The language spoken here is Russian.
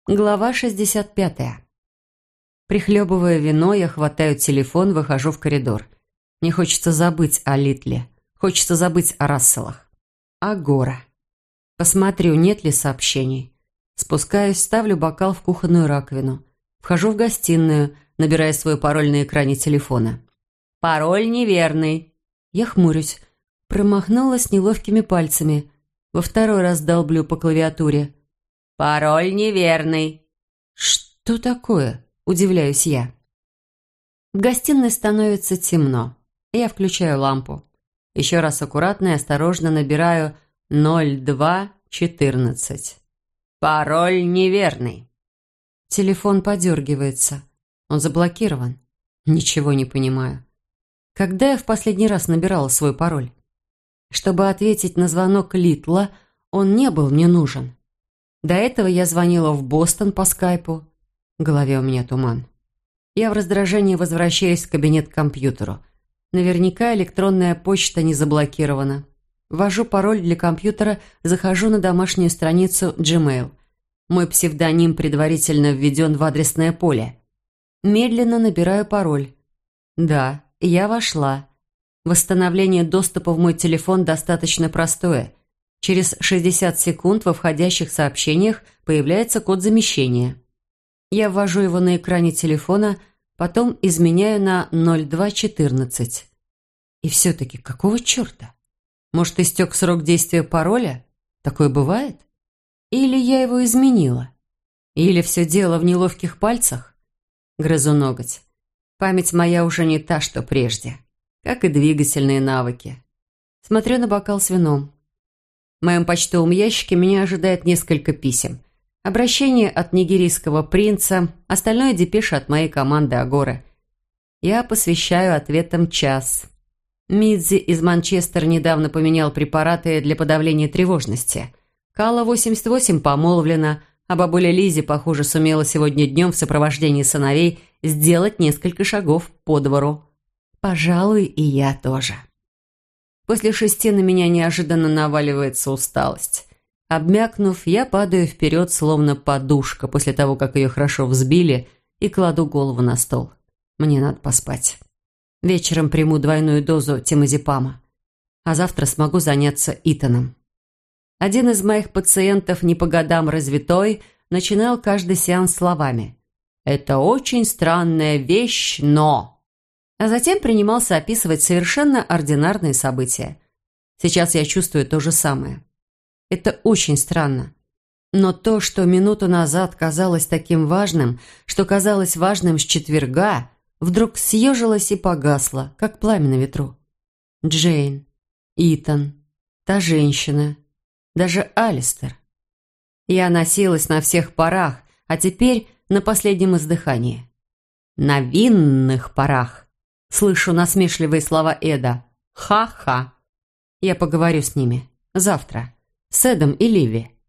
Глава 65. Прихлебывая вино, я хватаю телефон, выхожу в коридор. Мне хочется забыть о Литле. Хочется забыть о Расселах. Агора. Посмотрю, нет ли сообщений. Спускаюсь, ставлю бокал в кухонную раковину. Вхожу в гостиную, набирая свой пароль на экране телефона. «Пароль неверный». Я хмурюсь. Промахнулась неловкими пальцами. Во второй раз долблю по клавиатуре. «Пароль неверный». «Что такое?» – удивляюсь я. В гостиной становится темно. Я включаю лампу. Еще раз аккуратно и осторожно набираю 0214. «Пароль неверный». Телефон подергивается. Он заблокирован. Ничего не понимаю. Когда я в последний раз набирала свой пароль? Чтобы ответить на звонок Литла, он не был мне нужен. До этого я звонила в Бостон по скайпу. В голове у меня туман. Я в раздражении возвращаюсь в кабинет к компьютеру. Наверняка электронная почта не заблокирована. Ввожу пароль для компьютера, захожу на домашнюю страницу Gmail. Мой псевдоним предварительно введен в адресное поле. Медленно набираю пароль. Да, я вошла. Восстановление доступа в мой телефон достаточно простое. Через 60 секунд во входящих сообщениях появляется код замещения. Я ввожу его на экране телефона, потом изменяю на 0214. И все-таки какого черта? Может, истек срок действия пароля? Такое бывает? Или я его изменила? Или все дело в неловких пальцах? Грызу ноготь. Память моя уже не та, что прежде. Как и двигательные навыки. Смотрю на бокал с вином. В моем почтовом ящике меня ожидает несколько писем. Обращение от нигерийского принца, остальное депеша от моей команды Агоры. Я посвящаю ответам час. Мидзи из Манчестера недавно поменял препараты для подавления тревожности. Кала 88 помолвлена, а бабуля Лизи, похоже, сумела сегодня днем в сопровождении сыновей сделать несколько шагов по двору. Пожалуй, и я тоже. После 6 на меня неожиданно наваливается усталость. Обмякнув, я падаю вперед, словно подушка, после того, как ее хорошо взбили, и кладу голову на стол. Мне надо поспать. Вечером приму двойную дозу темазепама, а завтра смогу заняться Итаном. Один из моих пациентов, не по годам развитой, начинал каждый сеанс словами «Это очень странная вещь, но…» А затем принимался описывать совершенно ординарные события. Сейчас я чувствую то же самое. Это очень странно. Но то, что минуту назад казалось таким важным, что казалось важным с четверга, вдруг съежилось и погасло, как пламя на ветру. Джейн, Итан, та женщина, даже Алистер. Я носилась на всех парах, а теперь на последнем издыхании. На винных парах. Слышу насмешливые слова Эда. Ха-ха. Я поговорю с ними. Завтра. С Эдом и Ливи.